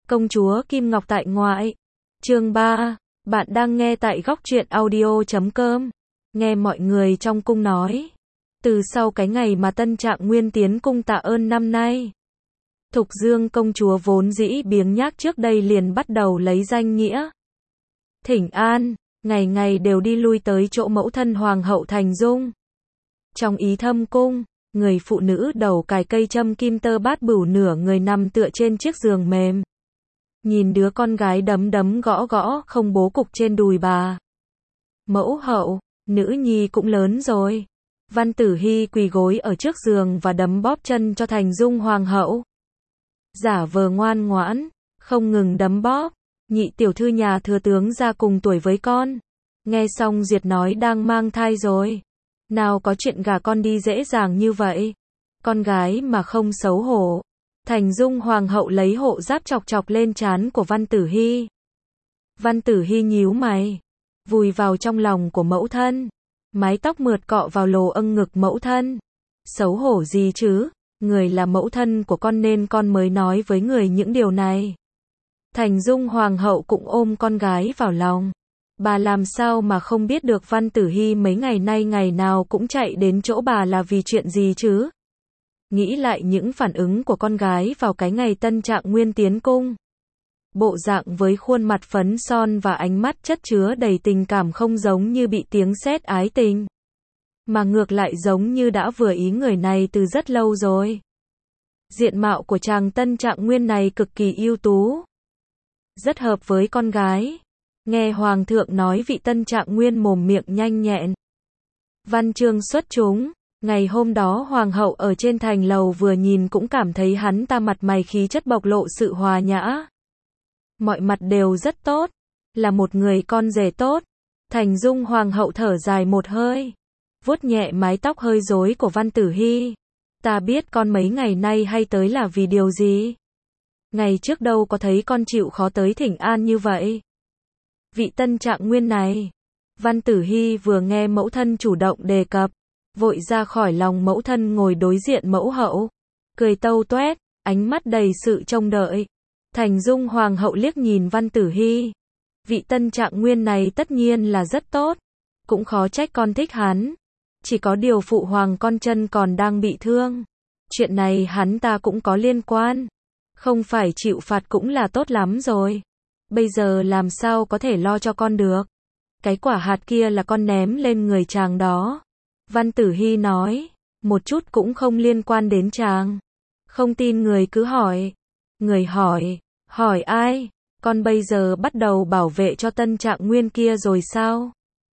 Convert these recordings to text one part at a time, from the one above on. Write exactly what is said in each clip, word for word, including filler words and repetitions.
Công chúa Kim Ngọc tại ngoại. Chương ba. Bạn đang nghe tại góc truyện audio chấm com. Nghe mọi người trong cung nói. Từ sau cái ngày mà Tân Trạng Nguyên tiến cung tạ ơn năm nay, Thục Dương công chúa vốn dĩ biếng nhác trước đây liền bắt đầu lấy danh nghĩa thỉnh an, ngày ngày đều đi lui tới chỗ mẫu thân Hoàng hậu Thành Dung. Trong ý thâm cung, người phụ nữ đầu cài cây châm kim tơ bát bửu nửa người nằm tựa trên chiếc giường mềm. Nhìn đứa con gái đấm đấm gõ gõ không bố cục trên đùi bà. Mẫu hậu, nữ nhi cũng lớn rồi. Văn Tử Hy quỳ gối ở trước giường và đấm bóp chân cho Thành Dung Hoàng hậu. Giả vờ ngoan ngoãn, không ngừng đấm bóp. Nhị tiểu thư nhà thừa tướng ra cùng tuổi với con. Nghe xong Duyệt nói đang mang thai rồi. Nào có chuyện gả con đi dễ dàng như vậy. Con gái mà không xấu hổ. Thành Dung Hoàng hậu lấy hộ giáp chọc chọc lên trán của Văn Tử Hy. Văn Tử Hy nhíu mày, vùi vào trong lòng của mẫu thân. Mái tóc mượt cọ vào lồ âng ngực mẫu thân. Xấu hổ gì chứ, người là mẫu thân của con nên con mới nói với người những điều này. Thành Dung Hoàng hậu cũng ôm con gái vào lòng. Bà làm sao mà không biết được Văn Tử Hy mấy ngày nay ngày nào cũng chạy đến chỗ bà là vì chuyện gì chứ? Nghĩ lại những phản ứng của con gái vào cái ngày Tân Trạng Nguyên tiến cung. Bộ dạng với khuôn mặt phấn son và ánh mắt chất chứa đầy tình cảm không giống như bị tiếng sét ái tình, mà ngược lại giống như đã vừa ý người này từ rất lâu rồi. Diện mạo của chàng Tân Trạng Nguyên này cực kỳ ưu tú, rất hợp với con gái. Nghe Hoàng thượng nói vị Tân Trạng Nguyên mồm miệng nhanh nhẹn, văn chương xuất chúng. Ngày hôm đó Hoàng hậu ở trên thành lầu vừa nhìn cũng cảm thấy hắn ta mặt mày khí chất bộc lộ sự hòa nhã. Mọi mặt đều rất tốt, là một người con rể tốt. Thành Dung Hoàng hậu thở dài một hơi, vuốt nhẹ mái tóc hơi rối của Văn Tử Hy. Ta biết con mấy ngày nay hay tới là vì điều gì. Ngày trước đâu có thấy con chịu khó tới thỉnh an như vậy. Vị Tân Trạng Nguyên này. Văn Tử Hy vừa nghe mẫu thân chủ động đề cập, vội ra khỏi lòng mẫu thân ngồi đối diện mẫu hậu, cười tâu toét, ánh mắt đầy sự trông đợi. Thành Dung Hoàng hậu liếc nhìn Văn Tử Hy. Vị Tân Trạng Nguyên này tất nhiên là rất tốt, cũng khó trách con thích hắn. Chỉ có điều phụ hoàng con chân còn đang bị thương. Chuyện này hắn ta cũng có liên quan. Không phải chịu phạt cũng là tốt lắm rồi. Bây giờ làm sao có thể lo cho con được. Cái quả hạt kia là con ném lên người chàng đó. Văn Tử Hy nói, một chút cũng không liên quan đến chàng. Không tin người cứ hỏi. Người hỏi, hỏi ai? Con bây giờ bắt đầu bảo vệ cho Tân Trạng Nguyên kia rồi sao?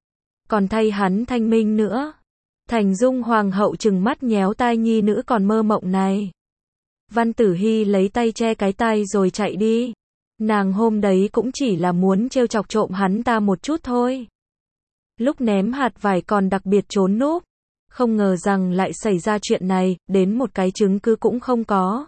Còn thay hắn thanh minh nữa. Thành Dung Hoàng hậu trừng mắt nhéo tai nhi nữ còn mơ mộng này. Văn Tử Hy lấy tay che cái tai rồi chạy đi. Nàng hôm đấy cũng chỉ là muốn trêu chọc trộm hắn ta một chút thôi. Lúc ném hạt vải còn đặc biệt trốn núp. Không ngờ rằng lại xảy ra chuyện này, đến một cái chứng cứ cũng không có.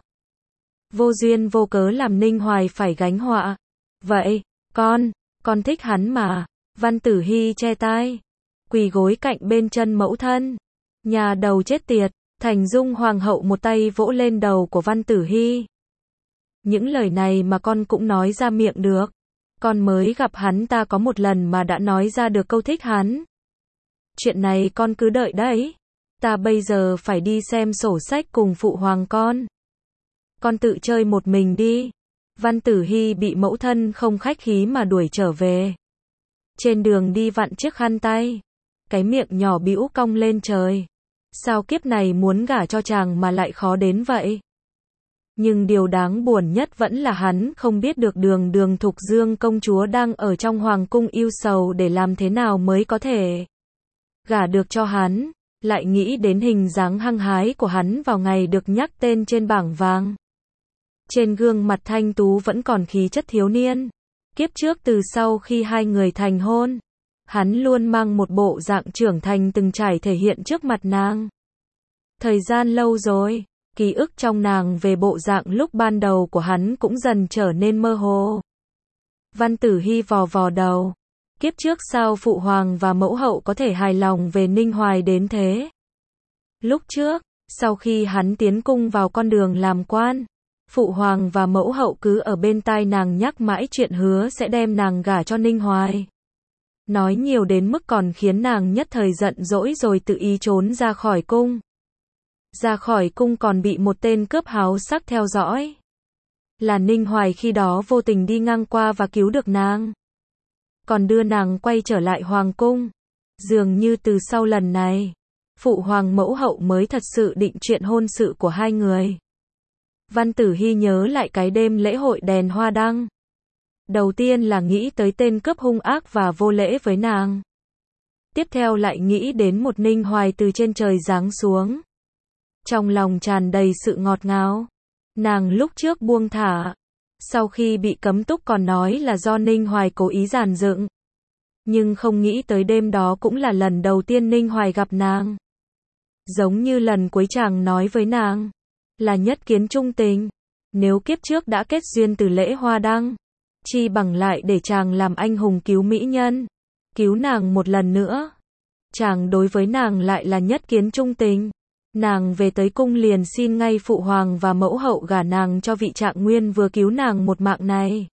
Vô duyên vô cớ làm Ninh Hoài phải gánh họa. Vậy, con, con thích hắn mà. Văn Tử Hy che tai, quỳ gối cạnh bên chân mẫu thân. Nhà đầu chết tiệt. Thành Dung Hoàng hậu một tay vỗ lên đầu của Văn Tử Hy. Những lời này mà con cũng nói ra miệng được. Con mới gặp hắn ta có một lần mà đã nói ra được câu thích hắn. Chuyện này con cứ đợi đấy. Ta bây giờ phải đi xem sổ sách cùng phụ hoàng con. Con tự chơi một mình đi. Văn Tử Hy bị mẫu thân không khách khí mà đuổi trở về. Trên đường đi vặn chiếc khăn tay. Cái miệng nhỏ bĩu cong lên trời. Sao kiếp này muốn gả cho chàng mà lại khó đến vậy? Nhưng điều đáng buồn nhất vẫn là hắn không biết được đường đường Thục Dương công chúa đang ở trong hoàng cung ưu sầu để làm thế nào mới có thể gả được cho hắn, lại nghĩ đến hình dáng hăng hái của hắn vào ngày được nhắc tên trên bảng vàng. Trên gương mặt thanh tú vẫn còn khí chất thiếu niên. Kiếp trước từ sau khi hai người thành hôn, hắn luôn mang một bộ dạng trưởng thành từng trải thể hiện trước mặt nàng. Thời gian lâu rồi, ký ức trong nàng về bộ dạng lúc ban đầu của hắn cũng dần trở nên mơ hồ. Văn Tử Hy vò vò đầu. Kiếp trước sao phụ hoàng và mẫu hậu có thể hài lòng về Ninh Hoài đến thế? Lúc trước, sau khi hắn tiến cung vào con đường làm quan, Phụ hoàng và mẫu hậu cứ ở bên tai nàng nhắc mãi chuyện hứa sẽ đem nàng gả cho Ninh Hoài. Nói nhiều đến mức còn khiến nàng nhất thời giận dỗi rồi tự ý trốn ra khỏi cung. Ra khỏi cung còn bị một tên cướp háo sắc theo dõi. Là Ninh Hoài khi đó vô tình đi ngang qua và cứu được nàng. Còn đưa nàng quay trở lại hoàng cung. Dường như từ sau lần này, phụ hoàng mẫu hậu mới thật sự định chuyện hôn sự của hai người. Văn Tử Hy nhớ lại cái đêm lễ hội đèn hoa đăng. Đầu tiên là nghĩ tới tên cướp hung ác và vô lễ với nàng. Tiếp theo lại nghĩ đến một Ninh Hoài từ trên trời giáng xuống. Trong lòng tràn đầy sự ngọt ngào. Nàng lúc trước buông thả. Sau khi bị cấm túc còn nói là do Ninh Hoài cố ý giàn dựng. Nhưng không nghĩ tới đêm đó cũng là lần đầu tiên Ninh Hoài gặp nàng. Giống như lần cuối chàng nói với nàng. Là nhất kiến trung tình. Nếu kiếp trước đã kết duyên từ lễ hoa đăng. Chi bằng lại để chàng làm anh hùng cứu mỹ nhân. Cứu nàng một lần nữa. Chàng đối với nàng lại là nhất kiến trung tình. Nàng về tới cung liền xin ngay phụ hoàng và mẫu hậu gả nàng cho vị Trạng Nguyên vừa cứu nàng một mạng này.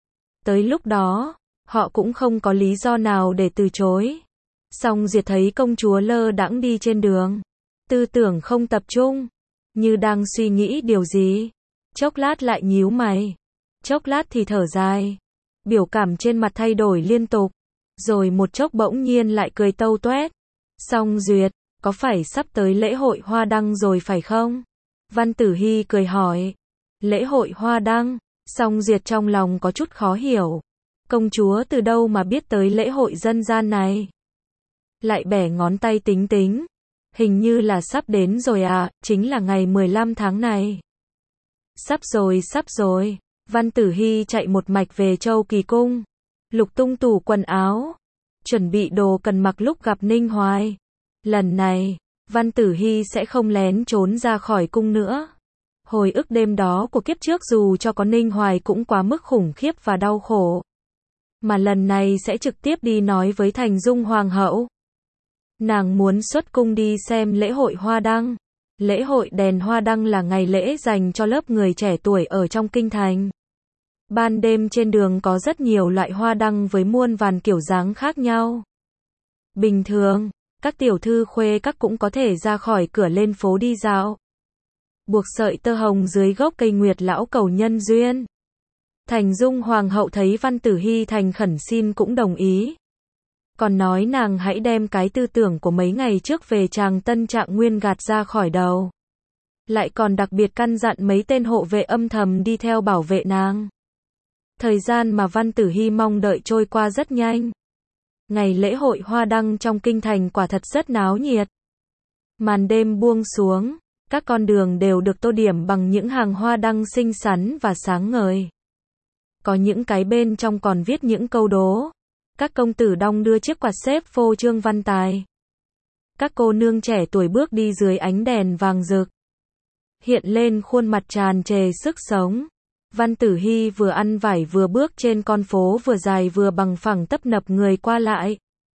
Tới lúc đó, họ cũng không có lý do nào để từ chối. Song Diệt thấy công chúa lơ đãng đi trên đường. Tư tưởng không tập trung. Như đang suy nghĩ điều gì. Chốc lát lại nhíu mày. Chốc lát thì thở dài. Biểu cảm trên mặt thay đổi liên tục. Rồi một chốc bỗng nhiên lại cười tâu toét. Song Duyệt, có phải sắp tới lễ hội hoa đăng rồi phải không? Văn Tử Hy cười hỏi. Lễ hội hoa đăng? Song Duyệt trong lòng có chút khó hiểu. Công chúa từ đâu mà biết tới lễ hội dân gian này? Lại bẻ ngón tay tính tính. Hình như là sắp đến rồi à, chính là ngày mười lăm tháng này. Sắp rồi, sắp rồi. Văn Tử Hy chạy một mạch về Châu Kỳ Cung. Lục tung tủ quần áo. Chuẩn bị đồ cần mặc lúc gặp Ninh Hoài. Lần này, Văn Tử Hy sẽ không lén trốn ra khỏi cung nữa. Hồi ức đêm đó của kiếp trước dù cho có Ninh Hoài cũng quá mức khủng khiếp và đau khổ. Mà lần này sẽ trực tiếp đi nói với Thành Dung Hoàng hậu. Nàng muốn xuất cung đi xem lễ hội hoa đăng. Lễ hội đèn hoa đăng là ngày lễ dành cho lớp người trẻ tuổi ở trong kinh thành. Ban đêm trên đường có rất nhiều loại hoa đăng với muôn vàn kiểu dáng khác nhau. Bình thường, các tiểu thư khuê các cũng có thể ra khỏi cửa lên phố đi dạo. Buộc sợi tơ hồng dưới gốc cây nguyệt lão cầu nhân duyên. Thành Dung Hoàng hậu thấy Văn Tử Hy thành khẩn xin cũng đồng ý. Còn nói nàng hãy đem cái tư tưởng của mấy ngày trước về chàng Tân Trạng Nguyên gạt ra khỏi đầu. Lại còn đặc biệt căn dặn mấy tên hộ vệ âm thầm đi theo bảo vệ nàng. Thời gian mà Văn Tử Hy mong đợi trôi qua rất nhanh. Ngày lễ hội hoa đăng trong kinh thành quả thật rất náo nhiệt. Màn đêm buông xuống, các con đường đều được tô điểm bằng những hàng hoa đăng xinh xắn và sáng ngời. Có những cái bên trong còn viết những câu đố. Các công tử đong đưa chiếc quạt xếp phô trương văn tài. Các cô nương trẻ tuổi bước đi dưới ánh đèn vàng rực. Hiện lên khuôn mặt tràn trề sức sống. Văn Tử Hy vừa ăn vải vừa bước trên con phố vừa dài vừa bằng phẳng tấp nập người qua lại.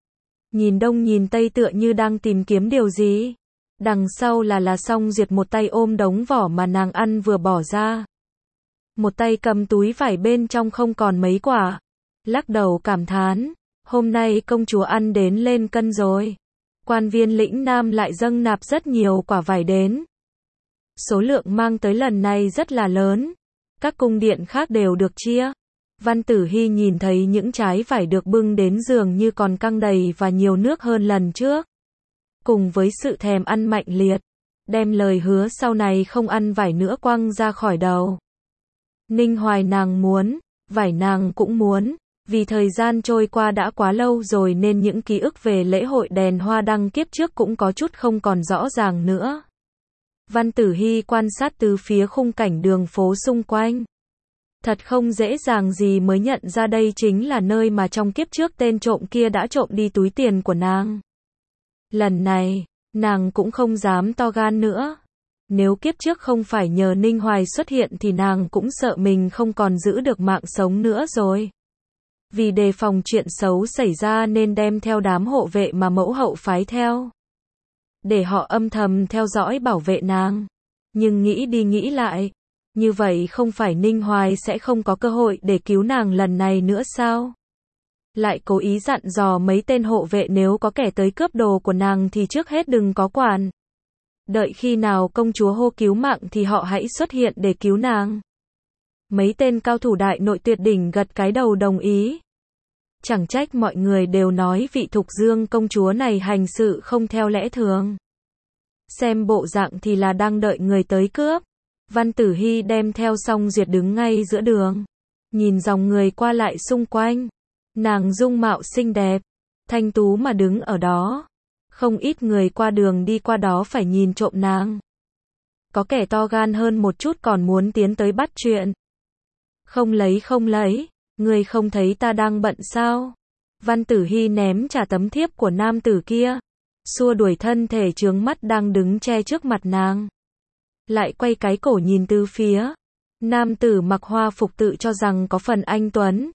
Nhìn đông nhìn tây tựa như đang tìm kiếm điều gì. Đằng sau là là Song Duyệt một tay ôm đống vỏ mà nàng ăn vừa bỏ ra. Một tay cầm túi vải bên trong không còn mấy quả. Lắc đầu cảm thán, hôm nay công chúa ăn đến lên cân rồi. Quan viên lĩnh Nam lại dâng nạp rất nhiều quả vải đến. Số lượng mang tới lần này rất là lớn. Các cung điện khác đều được chia. Văn Tử Hy nhìn thấy những trái vải được bưng đến dường như còn căng đầy và nhiều nước hơn lần trước. Cùng với sự thèm ăn mạnh liệt, đem lời hứa sau này không ăn vải nữa quăng ra khỏi đầu. Ninh Hoài nàng muốn, vải nàng cũng muốn. Vì thời gian trôi qua đã quá lâu rồi nên những ký ức về lễ hội đèn hoa đăng kiếp trước cũng có chút không còn rõ ràng nữa. Văn Tử Hy quan sát từ phía khung cảnh đường phố xung quanh. Thật không dễ dàng gì mới nhận ra đây chính là nơi mà trong kiếp trước tên trộm kia đã trộm đi túi tiền của nàng. Lần này, nàng cũng không dám to gan nữa. Nếu kiếp trước không phải nhờ Ninh Hoài xuất hiện thì nàng cũng sợ mình không còn giữ được mạng sống nữa rồi. Vì đề phòng chuyện xấu xảy ra nên đem theo đám hộ vệ mà mẫu hậu phái theo. Để họ âm thầm theo dõi bảo vệ nàng. Nhưng nghĩ đi nghĩ lại, Như vậy không phải Ninh Hoài sẽ không có cơ hội để cứu nàng lần này nữa sao? Lại cố ý dặn dò mấy tên hộ vệ nếu có kẻ tới cướp đồ của nàng thì trước hết đừng có quản. Đợi khi nào công chúa hô cứu mạng thì họ hãy xuất hiện để cứu nàng. Mấy tên cao thủ đại nội tuyệt đỉnh gật cái đầu đồng ý. Chẳng trách mọi người đều nói vị Thục Dương công chúa này hành sự không theo lẽ thường. Xem bộ dạng thì là đang đợi người tới cướp. Văn Tử Hy đem theo Song Duyệt đứng ngay giữa đường. Nhìn dòng người qua lại xung quanh. Nàng dung mạo xinh đẹp, thanh tú mà đứng ở đó. Không ít người qua đường đi qua đó phải nhìn trộm nàng. Có kẻ to gan hơn một chút còn muốn tiến tới bắt chuyện. Không lấy không lấy, người không thấy ta đang bận sao? Văn Tử Hy ném trả tấm thiếp của nam tử kia. Xua đuổi thân thể chướng mắt đang đứng che trước mặt nàng. Lại quay cái cổ nhìn từ phía. Nam tử mặc hoa phục tự cho rằng có phần anh tuấn.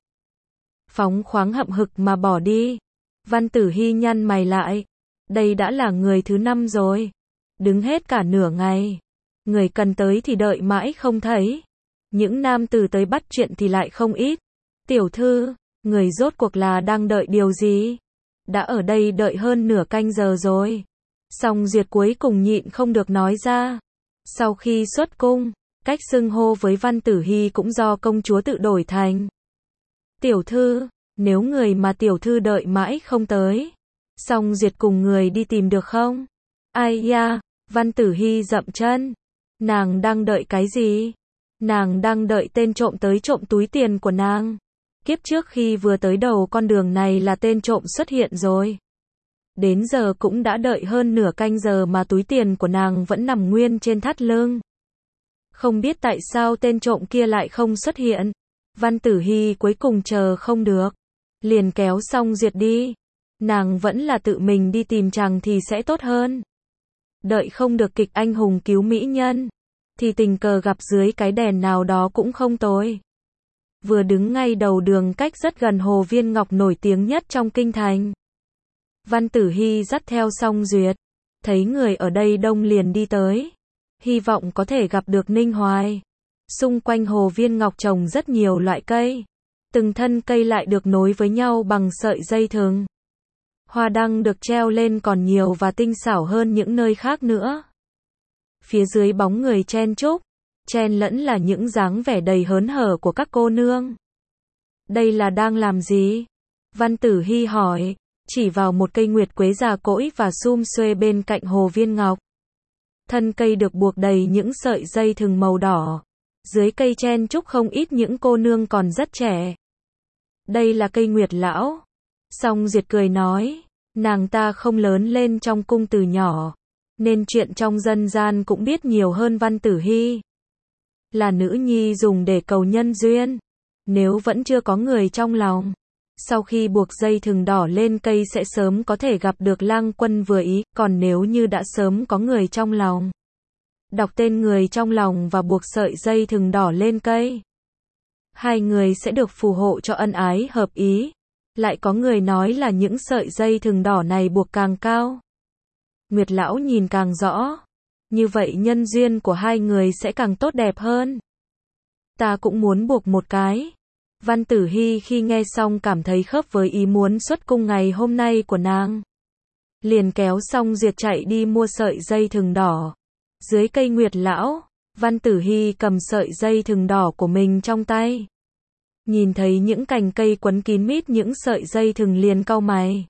Phóng khoáng hậm hực mà bỏ đi. Văn Tử Hy nhăn mày lại. Đây đã là người thứ năm rồi. Đứng hết cả nửa ngày. Người cần tới thì đợi mãi không thấy. Những nam tử tới bắt chuyện thì lại không ít. Tiểu thư, người rốt cuộc là đang đợi điều gì? Đã ở đây đợi hơn nửa canh giờ rồi. Song Duyệt cuối cùng nhịn không được nói ra. Sau khi xuất cung, cách xưng hô với Văn Tử Hy cũng do công chúa tự đổi thành tiểu thư. Nếu người mà tiểu thư đợi mãi không tới, Song Duyệt cùng người đi tìm được không? Ai da, Văn Tử Hy dậm chân. Nàng đang đợi cái gì? Nàng đang đợi tên trộm tới trộm túi tiền của nàng. Kiếp trước khi vừa tới đầu con đường này là tên trộm xuất hiện rồi. Đến giờ cũng đã đợi hơn nửa canh giờ mà túi tiền của nàng vẫn nằm nguyên trên thắt lưng. Không biết tại sao tên trộm kia lại không xuất hiện. Văn Tử Hy cuối cùng chờ không được. Liền kéo Song Duyệt đi. Nàng vẫn là tự mình đi tìm chàng thì sẽ tốt hơn. Đợi không được kịch anh hùng cứu mỹ nhân. Thì tình cờ gặp dưới cái đèn nào đó cũng không tồi. Vừa đứng ngay đầu đường cách rất gần Hồ Viên Ngọc nổi tiếng nhất trong kinh thành. Văn Tử Hy dắt theo Song Duyệt. Thấy người ở đây đông liền đi tới. Hy vọng có thể gặp được Ninh Hoài. Xung quanh Hồ Viên Ngọc trồng rất nhiều loại cây. Từng thân cây lại được nối với nhau bằng sợi dây thừng. Hoa đăng được treo lên còn nhiều và tinh xảo hơn những nơi khác nữa. Phía dưới bóng người chen chúc, chen lẫn là những dáng vẻ đầy hớn hở của các cô nương. Đây là đang làm gì? Văn Tử Hy hỏi, chỉ vào một cây nguyệt quế già cỗi và sum xuê bên cạnh Hồ Viên Ngọc. Thân cây được buộc đầy những sợi dây thừng màu đỏ. Dưới cây chen chúc không ít những cô nương còn rất trẻ. Đây là cây nguyệt lão. Song Duyệt cười nói, nàng ta không lớn lên trong cung từ nhỏ, nên chuyện trong dân gian cũng biết nhiều hơn Văn Tử Hy. Là nữ nhi dùng để cầu nhân duyên. Nếu vẫn chưa có người trong lòng, sau khi buộc dây thừng đỏ lên cây sẽ sớm có thể gặp được lang quân vừa ý, còn nếu như đã sớm có người trong lòng, đọc tên người trong lòng và buộc sợi dây thừng đỏ lên cây, hai người sẽ được phù hộ cho ân ái hợp ý. Lại có người nói là những sợi dây thừng đỏ này buộc càng cao, Nguyệt lão nhìn càng rõ. Như vậy nhân duyên của hai người sẽ càng tốt đẹp hơn. Ta cũng muốn buộc một cái. Văn Tử Hy khi nghe xong cảm thấy khớp với ý muốn xuất cung ngày hôm nay của nàng. Liền kéo Song Duyệt chạy đi mua sợi dây thừng đỏ. Dưới cây Nguyệt lão, Văn Tử Hy cầm sợi dây thừng đỏ của mình trong tay. Nhìn thấy những cành cây quấn kín mít những sợi dây thừng liền cau mày.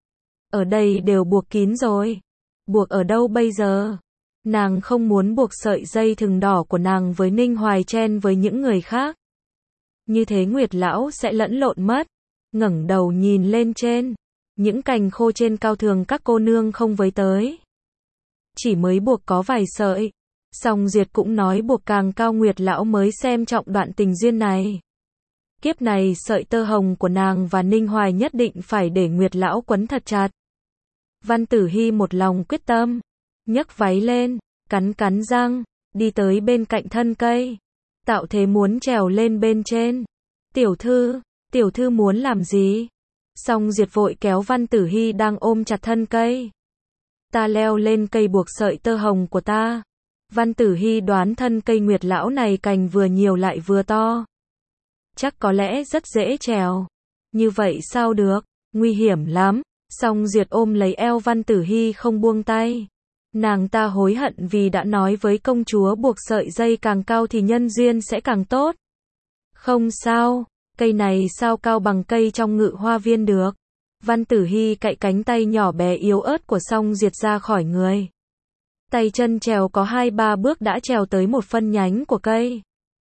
Ở đây đều buộc kín rồi. Buộc ở đâu bây giờ? Nàng không muốn buộc sợi dây thừng đỏ của nàng với Ninh Hoài chen với những người khác. Như thế Nguyệt lão sẽ lẫn lộn mất. Ngẩng đầu nhìn lên trên. Những cành khô trên cao thường các cô nương không với tới. Chỉ mới buộc có vài sợi. Song Duyệt cũng nói buộc càng cao Nguyệt lão mới xem trọng đoạn tình duyên này. Kiếp này sợi tơ hồng của nàng và Ninh Hoài nhất định phải để Nguyệt lão quấn thật chặt. Văn Tử Hy một lòng quyết tâm, nhấc váy lên, cắn cắn răng, đi tới bên cạnh thân cây, tạo thế muốn trèo lên bên trên. Tiểu thư, tiểu thư muốn làm gì? Song Duyệt vội kéo Văn Tử Hy đang ôm chặt thân cây. Ta leo lên cây buộc sợi tơ hồng của ta. Văn Tử Hy đoán thân cây nguyệt lão này cành vừa nhiều lại vừa to. Chắc có lẽ rất dễ trèo. Như vậy sao được, nguy hiểm lắm. Song Duyệt ôm lấy eo Văn Tử Hy không buông tay. Nàng ta hối hận vì đã nói với công chúa buộc sợi dây càng cao thì nhân duyên sẽ càng tốt. Không sao, cây này sao cao bằng cây trong ngự hoa viên được. Văn Tử Hy cạy cánh tay nhỏ bé yếu ớt của Song Duyệt ra khỏi người. Tay chân trèo có hai ba bước đã trèo tới một phân nhánh của cây.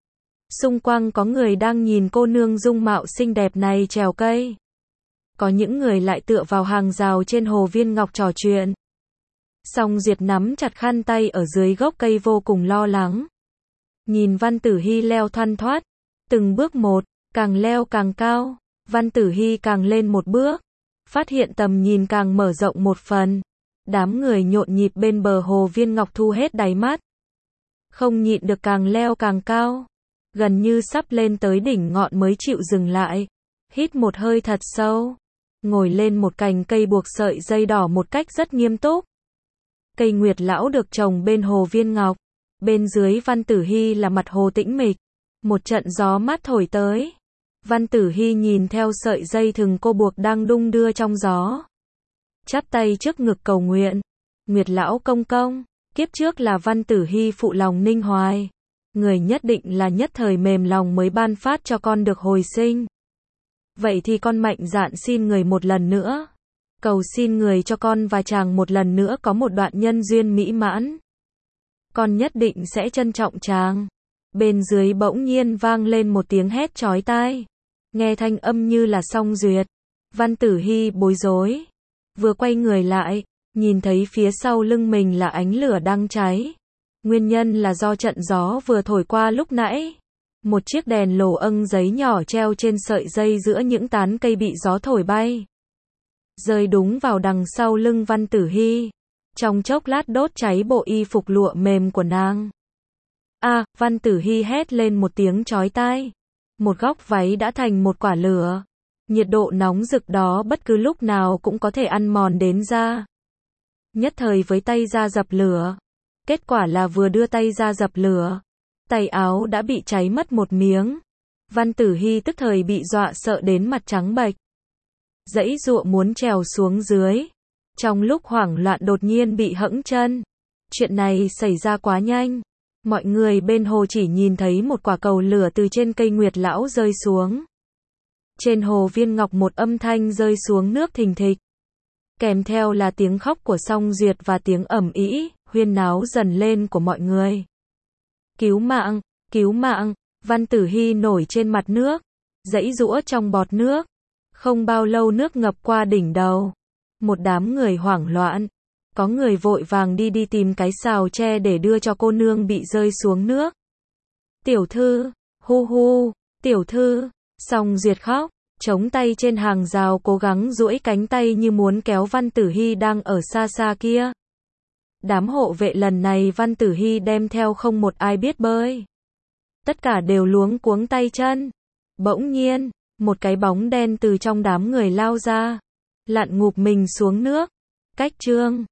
Xung quanh có người đang nhìn cô nương dung mạo xinh đẹp này trèo cây. Có những người lại tựa vào hàng rào trên hồ viên ngọc trò chuyện. Song Duyệt nắm chặt khăn tay ở dưới gốc cây vô cùng lo lắng. Nhìn Văn Tử Hy leo thoăn thoắt, từng bước một, càng leo càng cao. Văn Tử Hy càng lên một bước, phát hiện tầm nhìn càng mở rộng một phần. Đám người nhộn nhịp bên bờ hồ viên ngọc thu hết đáy mắt. Không nhịn được càng leo càng cao. Gần như sắp lên tới đỉnh ngọn mới chịu dừng lại. Hít một hơi thật sâu. Ngồi lên một cành cây buộc sợi dây đỏ một cách rất nghiêm túc. Cây nguyệt lão được trồng bên hồ viên ngọc. Bên dưới Văn Tử Hy là mặt hồ tĩnh mịch. Một trận gió mát thổi tới. Văn Tử Hy nhìn theo sợi dây thừng cô buộc đang đung đưa trong gió. Chắp tay trước ngực cầu nguyện. Nguyệt lão công công, kiếp trước là Văn Tử Hy phụ lòng Ninh Hoài. Người nhất định là nhất thời mềm lòng mới ban phát cho con được hồi sinh. Vậy thì con mạnh dạn xin người một lần nữa. Cầu xin người cho con và chàng một lần nữa có một đoạn nhân duyên mỹ mãn. Con nhất định sẽ trân trọng chàng. Bên dưới bỗng nhiên vang lên một tiếng hét chói tai. Nghe thanh âm như là Song Duyệt. Văn Tử Hy bối rối. Vừa quay người lại, nhìn thấy phía sau lưng mình là ánh lửa đang cháy. Nguyên nhân là do trận gió vừa thổi qua lúc nãy. Một chiếc đèn lồ âng giấy nhỏ treo trên sợi dây giữa những tán cây bị gió thổi bay. Rơi đúng vào đằng sau lưng Văn Tử Hy. Trong chốc lát đốt cháy bộ y phục lụa mềm của nàng. A, à, Văn Tử Hy hét lên một tiếng chói tai. Một góc váy đã thành một quả lửa. Nhiệt độ nóng rực đó bất cứ lúc nào cũng có thể ăn mòn đến da. Nhất thời với tay ra dập lửa. Kết quả là vừa đưa tay ra dập lửa. Tay áo đã bị cháy mất một miếng. Văn Tử Hy tức thời bị dọa sợ đến mặt trắng bệch. Giãy giụa muốn trèo xuống dưới. Trong lúc hoảng loạn đột nhiên bị hẫng chân. Chuyện này xảy ra quá nhanh. Mọi người bên hồ chỉ nhìn thấy một quả cầu lửa từ trên cây nguyệt lão rơi xuống. Trên hồ viên ngọc một âm thanh rơi xuống nước thình thịch. Kèm theo là tiếng khóc của Song Duyệt và tiếng ầm ĩ, huyên náo dần lên của mọi người. Cứu mạng, cứu mạng, Văn Tử Hy nổi trên mặt nước, giãy giụa trong bọt nước. Không bao lâu nước ngập qua đỉnh đầu. Một đám người hoảng loạn. Có người vội vàng đi đi tìm cái xào tre để đưa cho cô nương bị rơi xuống nước. Tiểu thư, hu hu, tiểu thư, Song Duyệt khóc, chống tay trên hàng rào cố gắng duỗi cánh tay như muốn kéo Văn Tử Hy đang ở xa xa kia. Đám hộ vệ lần này Văn Tử Hy đem theo không một ai biết bơi. Tất cả đều luống cuống tay chân. Bỗng nhiên, một cái bóng đen từ trong đám người lao ra, lặn ngụp mình xuống nước. Cách chương